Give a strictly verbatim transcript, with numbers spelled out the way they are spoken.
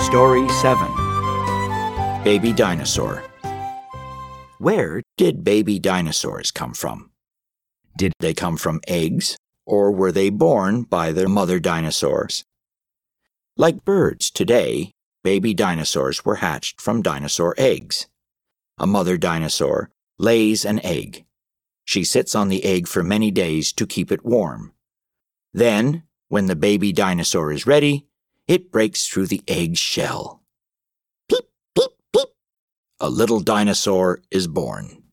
Story seven. Baby Dinosaur. Where did baby dinosaurs come from? Did they come from eggs, or were they born by their mother dinosaurs? Like birds today, baby dinosaurs were hatched from dinosaur eggs. A mother dinosaur lays an egg. She sits on the egg for many days to keep it warm. Then, when the baby dinosaur is ready, it breaks through the egg shell. Peep, peep, peep. A little dinosaur is born.